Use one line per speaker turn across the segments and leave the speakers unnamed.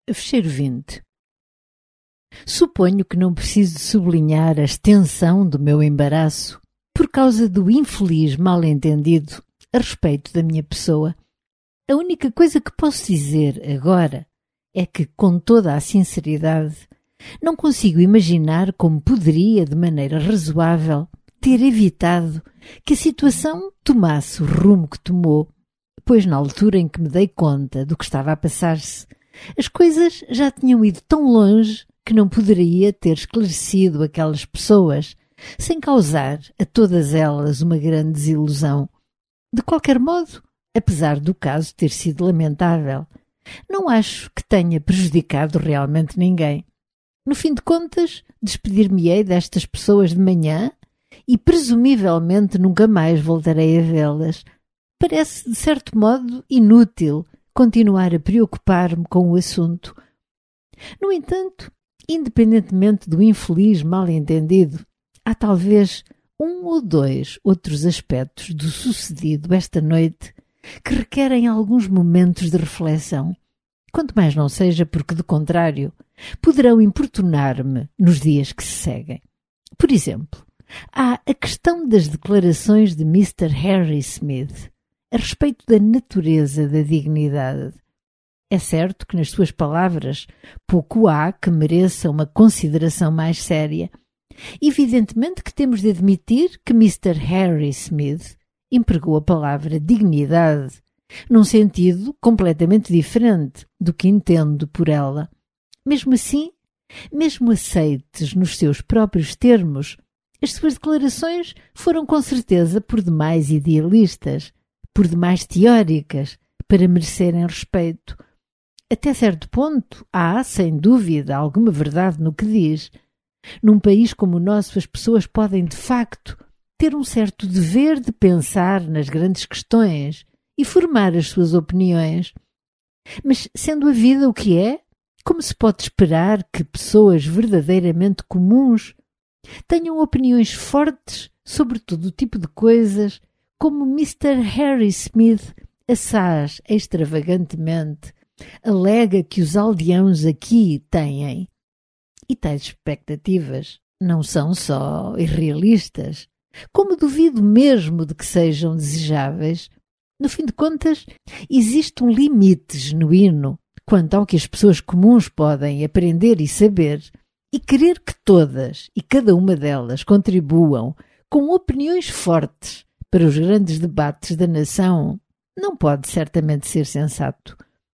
Fecheiro 20. Suponho que não preciso sublinhar a extensão do meu embaraço por causa do infeliz mal-entendido a respeito da minha pessoa. A única coisa que posso dizer agora é que, com toda a sinceridade, não consigo imaginar como poderia, de maneira razoável, ter evitado que a situação tomasse o rumo que tomou, pois na altura em que me dei conta do que estava a passar-se, as coisas já tinham ido tão longe que não poderia ter esclarecido aquelas pessoas sem causar a todas elas uma grande desilusão. De qualquer modo, apesar do caso ter sido lamentável, não acho que tenha prejudicado realmente ninguém. No fim de contas, despedir-me-ei destas pessoas de manhã e presumivelmente nunca mais voltarei a vê-las. Parece, de certo modo, inútil continuar a preocupar-me com o assunto. No entanto, independentemente do infeliz mal-entendido, há talvez um ou dois outros aspectos do sucedido esta noite que requerem alguns momentos de reflexão, quanto mais não seja porque, de contrário, poderão importunar-me nos dias que se seguem. Por exemplo, há a questão das declarações de Mr. Harry Smith a respeito da natureza da dignidade. É certo que nas suas palavras pouco há que mereça uma consideração mais séria. Evidentemente que temos de admitir que Mr. Harry Smith empregou a palavra dignidade num sentido completamente diferente do que entendo por ela. Mesmo assim, mesmo aceites nos seus próprios termos, as suas declarações foram com certeza por demais idealistas, por demais teóricas, para merecerem respeito. Até certo ponto há, sem dúvida, alguma verdade no que diz. Num país como o nosso, as pessoas podem, de facto, ter um certo dever de pensar nas grandes questões e formar as suas opiniões. Mas, sendo a vida o que é, como se pode esperar que pessoas verdadeiramente comuns tenham opiniões fortes sobre todo o tipo de coisas, como Mr. Harry Smith assaz extravagantemente alega que os aldeãos aqui têm? E tais expectativas não são só irrealistas, como duvido mesmo de que sejam desejáveis. No fim de contas, existe um limite genuíno quanto ao que as pessoas comuns podem aprender e saber, e querer que todas e cada uma delas contribuam com opiniões fortes para os grandes debates da nação não pode certamente ser sensato.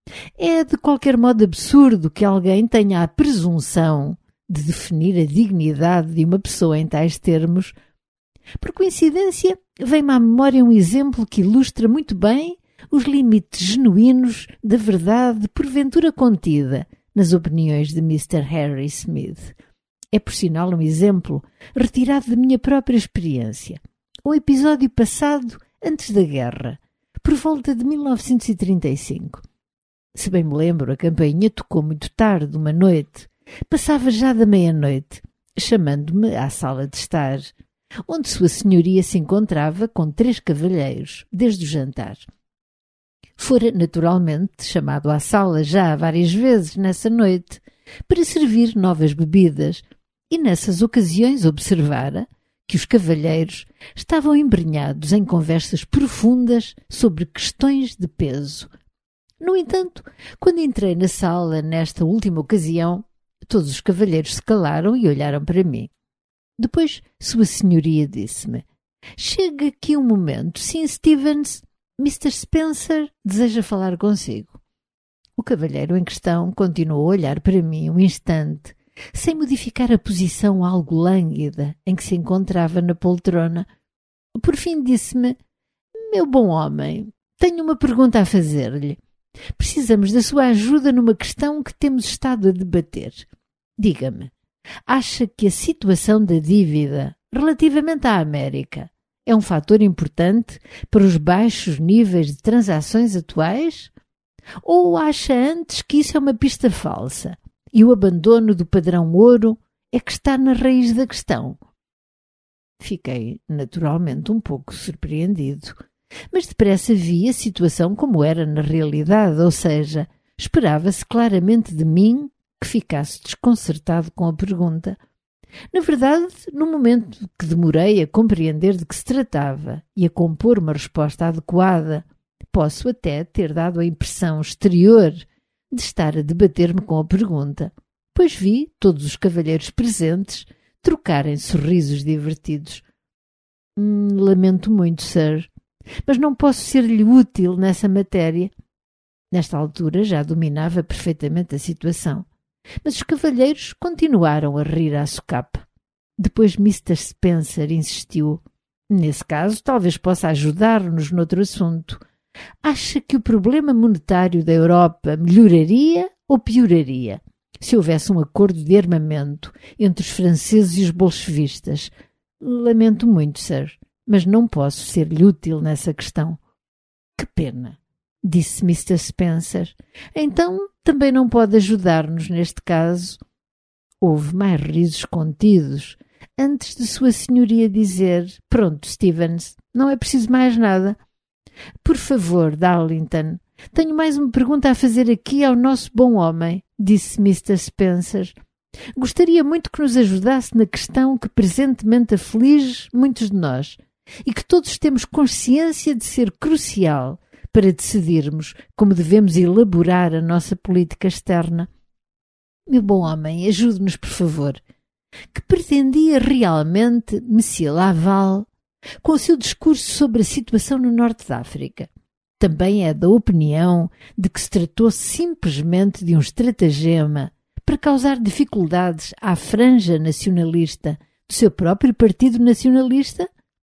É de qualquer modo absurdo que alguém tenha a presunção de definir a dignidade de uma pessoa em tais termos. Por coincidência, vem-me à memória um exemplo que ilustra muito bem os limites genuínos da verdade porventura contida nas opiniões de Mr. Harry Smith. É, por sinal, um exemplo retirado da minha própria experiência. Um episódio passado antes da guerra, por volta de 1935. Se bem me lembro, a campainha tocou muito tarde, uma noite. Passava já da meia-noite, chamando-me à sala de estar, onde Sua Senhoria se encontrava com 3 cavalheiros, desde o jantar. Fora, naturalmente, chamado à sala já várias vezes nessa noite, para servir novas bebidas, e nessas ocasiões observara que os cavalheiros estavam embrenhados em conversas profundas sobre questões de peso. No entanto, quando entrei na sala nesta última ocasião, todos os cavalheiros se calaram e olharam para mim. Depois, Sua Senhoria disse-me: "Chega aqui um momento, Sr. Stevens, Mr. Spencer deseja falar consigo." O cavalheiro em questão continuou a olhar para mim um instante, sem modificar a posição algo lânguida em que se encontrava na poltrona. Por fim disse-me: "Meu bom homem, tenho uma pergunta a fazer-lhe. Precisamos da sua ajuda numa questão que temos estado a debater. Diga-me, acha que a situação da dívida relativamente à América é um fator importante para os baixos níveis de transações atuais? Ou acha antes que isso é uma pista falsa e o abandono do padrão ouro é que está na raiz da questão?" Fiquei, naturalmente, um pouco surpreendido, mas depressa vi a situação como era na realidade, ou seja, Esperava-se claramente de mim que ficasse desconcertado com a pergunta. Na verdade, no momento que demorei a compreender de que se tratava e a compor uma resposta adequada, posso até ter dado a impressão exterior de estar a debater-me com a pergunta, pois vi todos os cavalheiros presentes trocarem sorrisos divertidos. Lamento muito, Sir, mas não posso ser-lhe útil nessa matéria. Nesta altura já dominava perfeitamente a situação, mas os cavalheiros continuaram a rir à socapa. Depois Mr. Spencer insistiu. Nesse caso, talvez possa ajudar-nos noutro assunto. Acha que o problema monetário da Europa melhoraria ou pioraria se houvesse um acordo de armamento entre os franceses e os bolchevistas? Lamento muito, Sir, mas não posso ser-lhe útil nessa questão. Que pena, disse Mr. Spencer. Então também não pode ajudar-nos neste caso. Houve mais risos contidos antes de Sua Senhoria dizer: Pronto, Stevens, não é preciso mais nada. Por favor, Darlington, tenho mais uma pergunta a fazer aqui ao nosso bom homem, disse Mr. Spencer. Gostaria muito que nos ajudasse na questão que presentemente aflige muitos de nós e que todos temos consciência de ser crucial para decidirmos como devemos elaborar a nossa política externa. Meu bom homem, ajude-nos, por favor. Que pretendia realmente Monsieur Laval com o seu discurso sobre a situação no norte da África? Também é da opinião de que se tratou simplesmente de um estratagema para causar dificuldades à franja nacionalista do seu próprio partido nacionalista?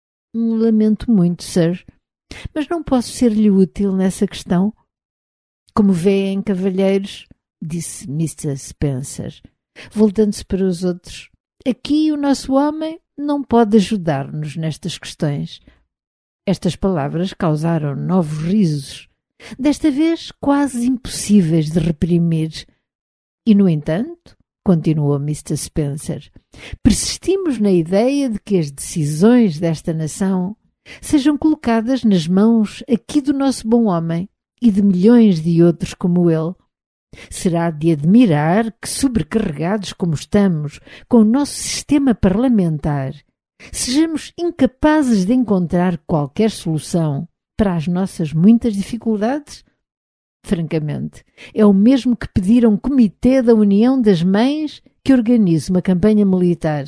Lamento muito, Sir, mas não posso ser-lhe útil nessa questão. Como vêem, cavalheiros, disse Mr. Spencer, voltando-se para os outros, aqui o nosso homem não pode ajudar-nos nestas questões. Estas palavras causaram novos risos, desta vez quase impossíveis de reprimir. E, no entanto, continuou Mr. Spencer, persistimos na ideia de que as decisões desta nação sejam colocadas nas mãos aqui do nosso bom homem e de milhões de outros como ele. Será de admirar que, sobrecarregados como estamos com o nosso sistema parlamentar, sejamos incapazes de encontrar qualquer solução para as nossas muitas dificuldades? Francamente, é o mesmo que pedir a um comitê da União das Mães que organize uma campanha militar.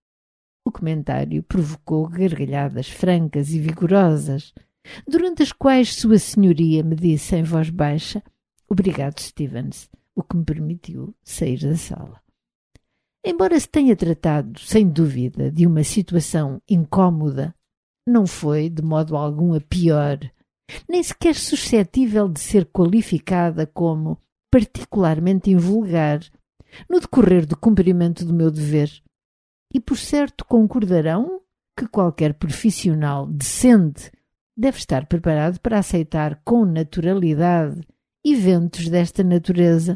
O comentário provocou gargalhadas francas e vigorosas, durante as quais Sua Senhoria me disse em voz baixa: Obrigado, Stevens, o que me permitiu sair da sala. Embora se tenha tratado, sem dúvida, de uma situação incómoda, não foi, de modo algum, a pior, nem sequer suscetível de ser qualificada como particularmente invulgar no decorrer do cumprimento do meu dever. E por certo concordarão que qualquer profissional decente deve estar preparado para aceitar com naturalidade eventos desta natureza.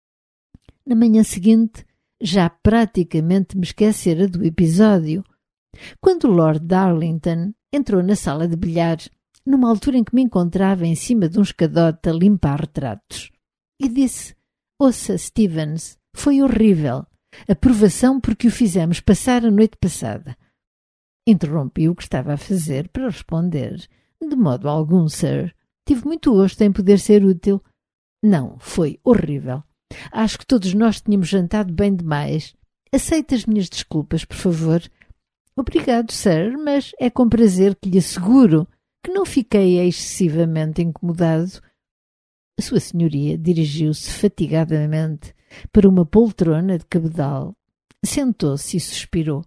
Na manhã seguinte, já praticamente me esquecera do episódio, quando Lord Darlington entrou na sala de bilhar, numa altura em que me encontrava em cima de um escadote a limpar retratos, e disse: Ouça, Stevens, foi horrível a provação por que o fizemos passar a noite passada. Interrompi o que estava a fazer para responder: De modo algum, Sir. Tive muito gosto em poder ser útil. Não, foi horrível. Acho que todos nós tínhamos jantado bem demais. Aceite as minhas desculpas, por favor. Obrigado, Sir, mas é com prazer que lhe asseguro que não fiquei excessivamente incomodado. A Sua Senhoria dirigiu-se fatigadamente para uma poltrona de cabedal, sentou-se e suspirou.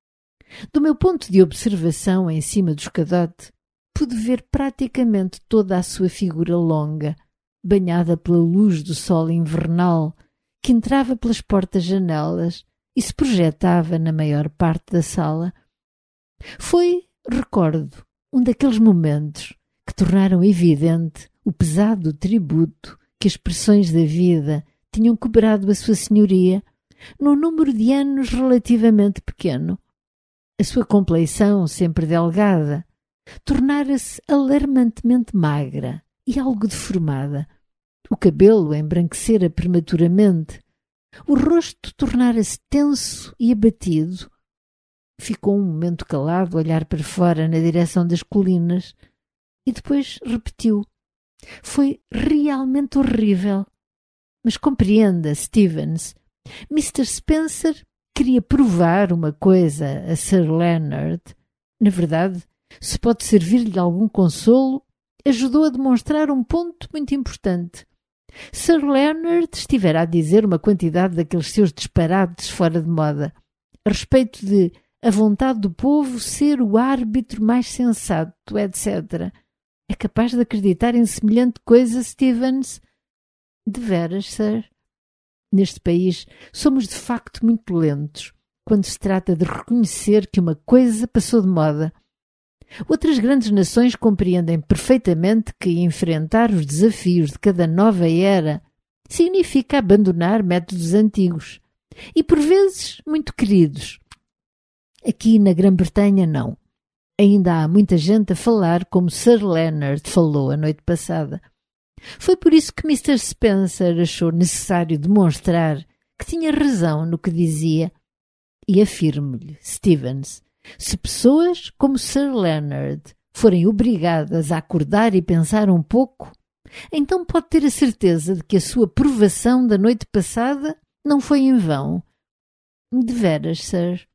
Do meu ponto de observação em cima do escadote, pude ver praticamente toda a sua figura longa, banhada pela luz do sol invernal que entrava pelas portas-janelas e se projetava na maior parte da sala. Foi, recordo, um daqueles momentos que tornaram evidente o pesado tributo que as pressões da vida tinham cobrado a Sua Senhoria num número de anos relativamente pequeno. A sua compleição, sempre delgada, tornara-se alarmantemente magra e algo deformada, o cabelo embranquecera prematuramente, o rosto tornara-se tenso e abatido. Ficou um momento calado a olhar para fora na direção das colinas e depois repetiu. Foi realmente horrível. Mas compreenda, Stevens, Mr. Spencer queria provar uma coisa a Sir Leonard. Na verdade, se pode servir-lhe algum consolo, ajudou a demonstrar um ponto muito importante. Sir Leonard estivera a dizer uma quantidade daqueles seus disparates fora de moda, a respeito de a vontade do povo ser o árbitro mais sensato, etc. É capaz de acreditar em semelhante coisa, Stevens? Deveras, Sir? Neste país somos de facto muito lentos quando se trata de reconhecer que uma coisa passou de moda. Outras grandes nações compreendem perfeitamente que enfrentar os desafios de cada nova era significa abandonar métodos antigos e, por vezes, muito queridos. Aqui na Grã-Bretanha, não. Ainda há muita gente a falar como Sir Leonard falou a noite passada. Foi por isso que Mr. Spencer achou necessário demonstrar que tinha razão no que dizia. E afirmo-lhe, Stevens, se pessoas como Sir Leonard forem obrigadas a acordar e pensar um pouco, então pode ter a certeza de que a sua provação da noite passada não foi em vão. Deveras, Sir?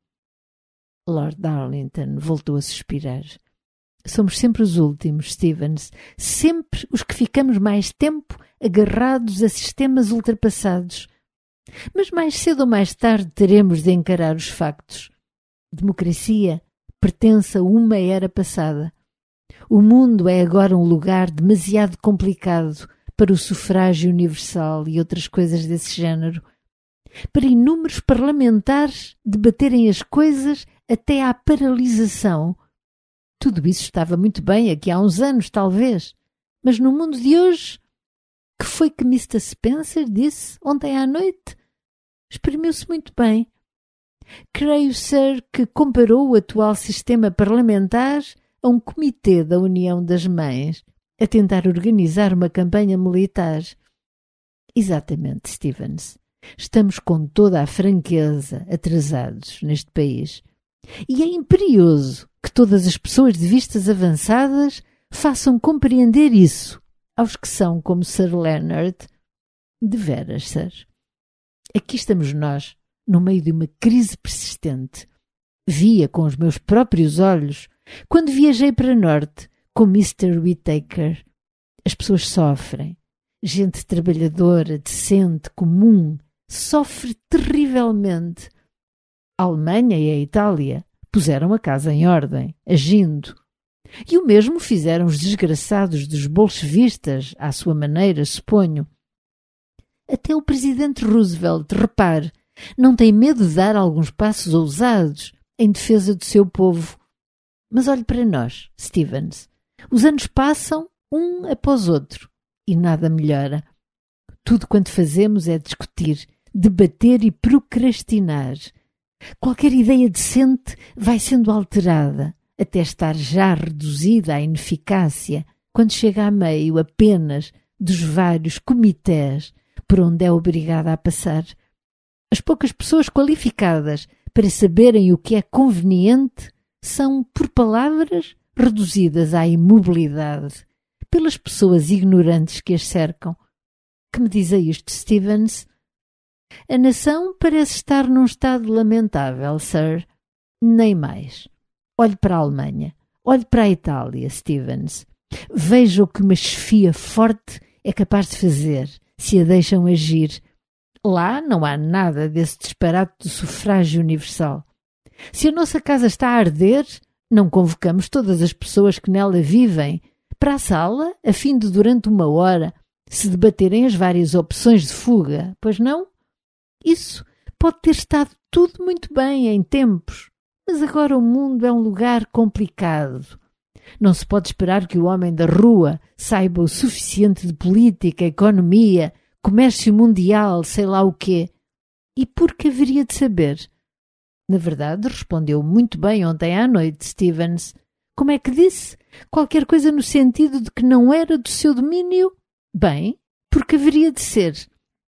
Lord Darlington voltou a suspirar. Somos sempre os últimos, Stevens, sempre os que ficamos mais tempo agarrados a sistemas ultrapassados. Mas mais cedo ou mais tarde teremos de encarar os factos. Democracia pertence a uma era passada. O mundo é agora um lugar demasiado complicado para o sufrágio universal e outras coisas desse género, para inúmeros parlamentares debaterem as coisas até à paralisação. Tudo isso estava muito bem aqui há uns anos, talvez, mas no mundo de hoje, que foi que Mr. Spencer disse ontem à noite? Exprimiu-se muito bem. Creio, Sir, que comparou o atual sistema parlamentar a um comitê da União das Mães a tentar organizar uma campanha militar. Exatamente, Stevens. Estamos com toda a franqueza atrasados neste país. E é imperioso que todas as pessoas de vistas avançadas façam compreender isso aos que são como Sir Leonard. Deveras, Sir. Aqui estamos nós, no meio de uma crise persistente. Via com os meus próprios olhos quando viajei para norte com Mr. Whittaker. As pessoas sofrem. Gente trabalhadora, decente, comum, sofre terrivelmente. A Alemanha e a Itália puseram a casa em ordem, agindo. E o mesmo fizeram os desgraçados dos bolchevistas, à sua maneira, suponho. Até o presidente Roosevelt, repare, não tem medo de dar alguns passos ousados em defesa do seu povo. Mas olhe para nós, Stevens. Os anos passam um após outro e nada melhora. Tudo quanto fazemos é discutir, debater e procrastinar. Qualquer ideia decente vai sendo alterada, até estar já reduzida à ineficácia, quando chega a meio apenas dos vários comitês por onde é obrigada a passar. As poucas pessoas qualificadas para saberem o que é conveniente são, por palavras, reduzidas à imobilidade pelas pessoas ignorantes que as cercam. Que me diz a isto, Stevens? A nação parece estar num estado lamentável, Sir. Nem mais. Olhe para a Alemanha. Olhe para a Itália, Stevens. Veja o que uma chefia forte é capaz de fazer, se a deixam agir. Lá não há nada desse disparate do sufrágio universal. Se a nossa casa está a arder, não convocamos todas as pessoas que nela vivem para a sala, a fim de, durante uma hora, se debaterem as várias opções de fuga, pois não? Isso pode ter estado tudo muito bem em tempos, mas agora o mundo é um lugar complicado. Não se pode esperar que o homem da rua saiba o suficiente de política, economia, comércio mundial, sei lá o quê. E por que haveria de saber? Na verdade, respondeu muito bem ontem à noite, Stevens. Como é que disse? Qualquer coisa no sentido de que não era do seu domínio? Bem, porque haveria de ser.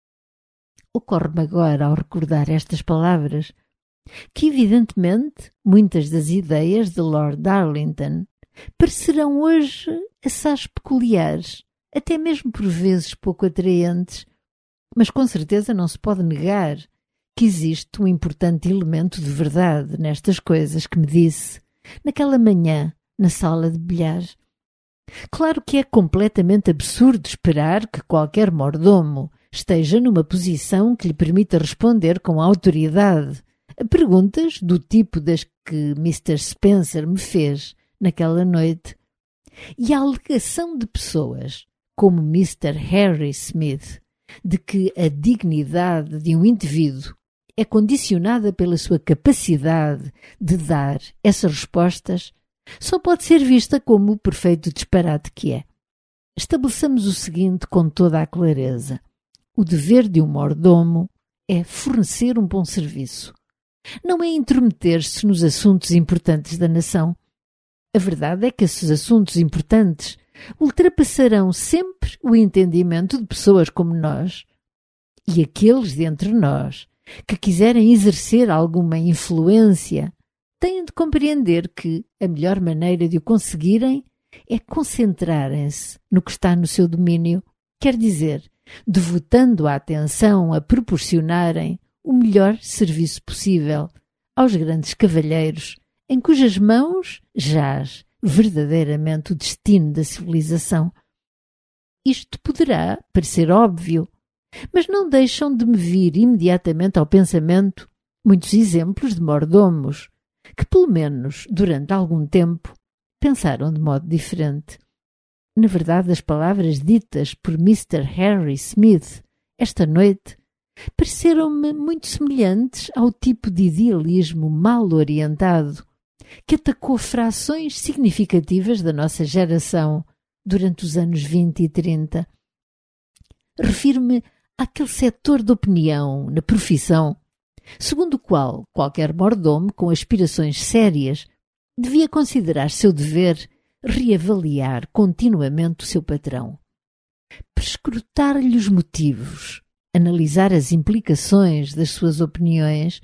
Ocorre-me agora, ao recordar estas palavras, que evidentemente muitas das ideias de Lord Darlington parecerão hoje assaz peculiares, até mesmo por vezes pouco atraentes, mas com certeza não se pode negar que existe um importante elemento de verdade nestas coisas que me disse naquela manhã na sala de bilhar. Claro que é completamente absurdo esperar que qualquer mordomo esteja numa posição que lhe permita responder com autoridade a perguntas do tipo das que Mr. Spencer me fez naquela noite. E a alegação de pessoas como Mr. Harry Smith de que a dignidade de um indivíduo é condicionada pela sua capacidade de dar essas respostas só pode ser vista como o perfeito disparate que é. Estabeleçamos o seguinte com toda a clareza. O dever de um mordomo é fornecer um bom serviço. Não é intrometer-se nos assuntos importantes da nação. A verdade é que esses assuntos importantes ultrapassarão sempre o entendimento de pessoas como nós. E aqueles dentre nós que quiserem exercer alguma influência têm de compreender que a melhor maneira de o conseguirem é concentrarem-se no que está no seu domínio, quer dizer, devotando a atenção a proporcionarem o melhor serviço possível aos grandes cavalheiros em cujas mãos jaz verdadeiramente o destino da civilização. Isto poderá parecer óbvio, mas não deixam de me vir imediatamente ao pensamento muitos exemplos de mordomos que, pelo menos durante algum tempo, pensaram de modo diferente. Na verdade, as palavras ditas por Mr. Harry Smith esta noite pareceram-me muito semelhantes ao tipo de idealismo mal orientado que atacou frações significativas da nossa geração durante os anos 20 e 30. Refiro-me àquele setor de opinião na profissão, segundo o qual qualquer mordomo com aspirações sérias devia considerar seu dever reavaliar continuamente o seu patrão, perscrutar-lhe os motivos, analisar as implicações das suas opiniões.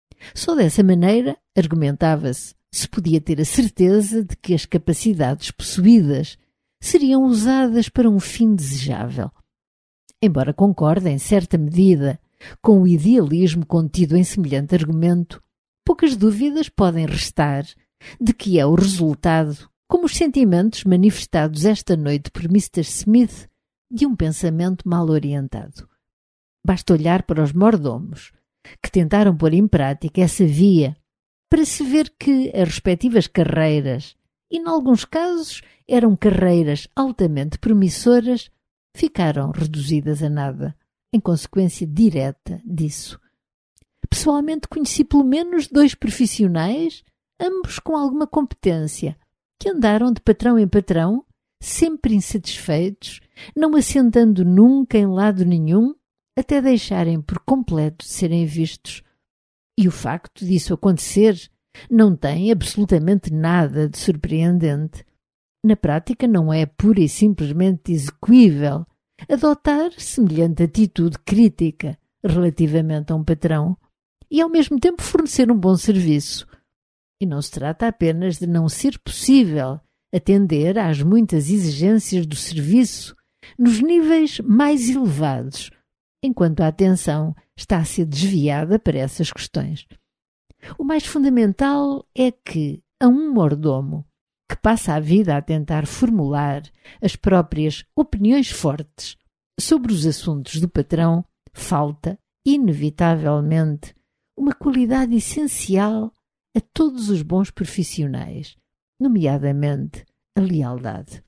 Só dessa maneira, argumentava-se, se podia ter a certeza de que as capacidades possuídas seriam usadas para um fim desejável. Embora concorde em certa medida com o idealismo contido em semelhante argumento, poucas dúvidas podem restar de que é o resultado, como os sentimentos manifestados esta noite por Mr. Smith, de um pensamento mal orientado. Basta olhar para os mordomos que tentaram pôr em prática essa via para se ver que as respectivas carreiras, e em alguns casos eram carreiras altamente promissoras, ficaram reduzidas a nada, em consequência direta disso. Pessoalmente conheci pelo menos 2 profissionais, ambos com alguma competência, que andaram de patrão em patrão, sempre insatisfeitos, não assentando nunca em lado nenhum, até deixarem por completo de serem vistos. E o facto disso acontecer não tem absolutamente nada de surpreendente. Na prática não é pura e simplesmente execuível adotar semelhante atitude crítica relativamente a um patrão e ao mesmo tempo fornecer um bom serviço. E não se trata apenas de não ser possível atender às muitas exigências do serviço nos níveis mais elevados, enquanto a atenção está a ser desviada para essas questões. O mais fundamental é que a um mordomo que passa a vida a tentar formular as próprias opiniões fortes sobre os assuntos do patrão, falta, inevitavelmente, uma qualidade essencial a todos os bons profissionais, nomeadamente a lealdade.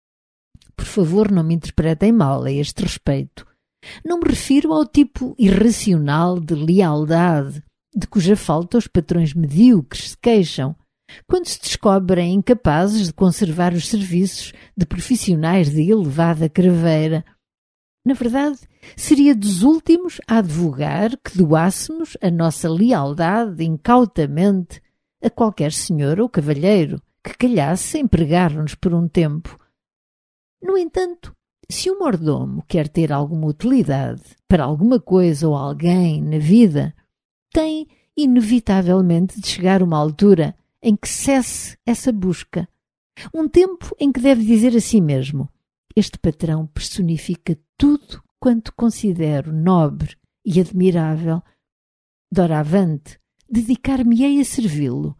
Por favor, não me interpretem mal a este respeito. Não me refiro ao tipo irracional de lealdade de cuja falta os patrões medíocres se queixam quando se descobrem incapazes de conservar os serviços de profissionais de elevada craveira. Na verdade, seria dos últimos a advogar que doássemos a nossa lealdade incautamente a qualquer senhor ou cavalheiro que calhasse empregar-nos por um tempo. No entanto, Se o mordomo quer ter alguma utilidade para alguma coisa ou alguém na vida, tem inevitavelmente de chegar uma altura em que cesse essa busca. Um tempo em que deve dizer a si mesmo: este patrão personifica tudo quanto considero nobre e admirável. Doravante, dedicar-me-ei a servi-lo.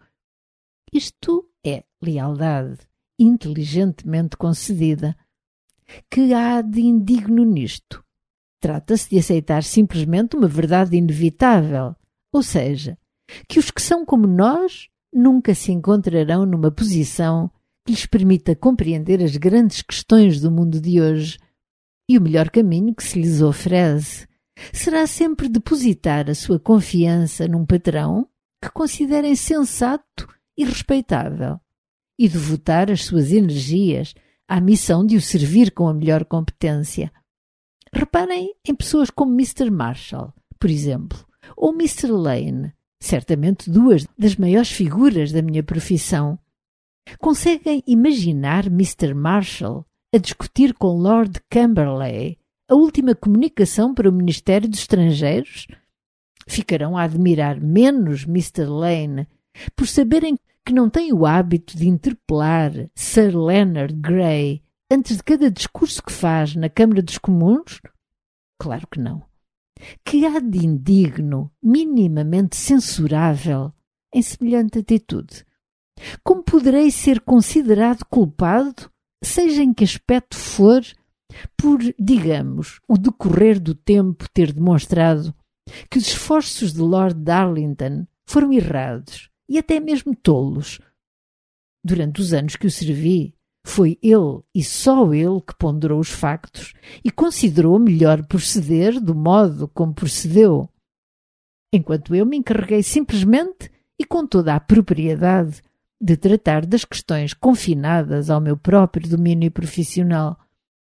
Isto é lealdade inteligentemente concedida. Que há de indigno nisto? Trata-se de aceitar simplesmente uma verdade inevitável, ou seja, que os que são como nós nunca se encontrarão numa posição que lhes permita compreender as grandes questões do mundo de hoje, e o melhor caminho que se lhes oferece será sempre depositar a sua confiança num patrão que considerem sensato e respeitável, e devotar as suas energias à missão de o servir com a melhor competência. Reparem em pessoas como Mr. Marshall, por exemplo, ou Mr. Lane, certamente duas das maiores figuras da minha profissão. Conseguem imaginar Mr. Marshall a discutir com Lord Camberley a última comunicação para o Ministério dos Estrangeiros? Ficarão a admirar menos Mr. Lane por saberem que não tem o hábito de interpelar Sir Leonard Grey antes de cada discurso que faz na Câmara dos Comuns? Claro que não. Que há de indigno, minimamente censurável, em semelhante atitude? Como poderei ser considerado culpado, seja em que aspecto for, por, digamos, o decorrer do tempo ter demonstrado que os esforços de Lord Darlington foram errados e até mesmo tolos? Durante os anos que o servi, foi ele e só ele que ponderou os factos e considerou melhor proceder do modo como procedeu, enquanto eu me encarreguei simplesmente e com toda a propriedade de tratar das questões confinadas ao meu próprio domínio profissional.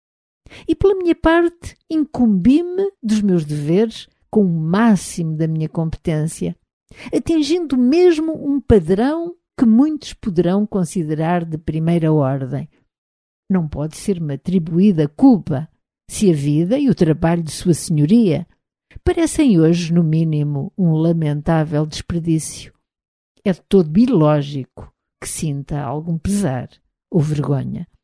E pela minha parte, incumbi-me dos meus deveres com o máximo da minha competência, atingindo mesmo um padrão que muitos poderão considerar de primeira ordem. Não pode ser-me atribuída culpa se a vida e o trabalho de Sua Senhoria parecem hoje, no mínimo, um lamentável desperdício. É de todo ilógico que sinta algum pesar ou vergonha.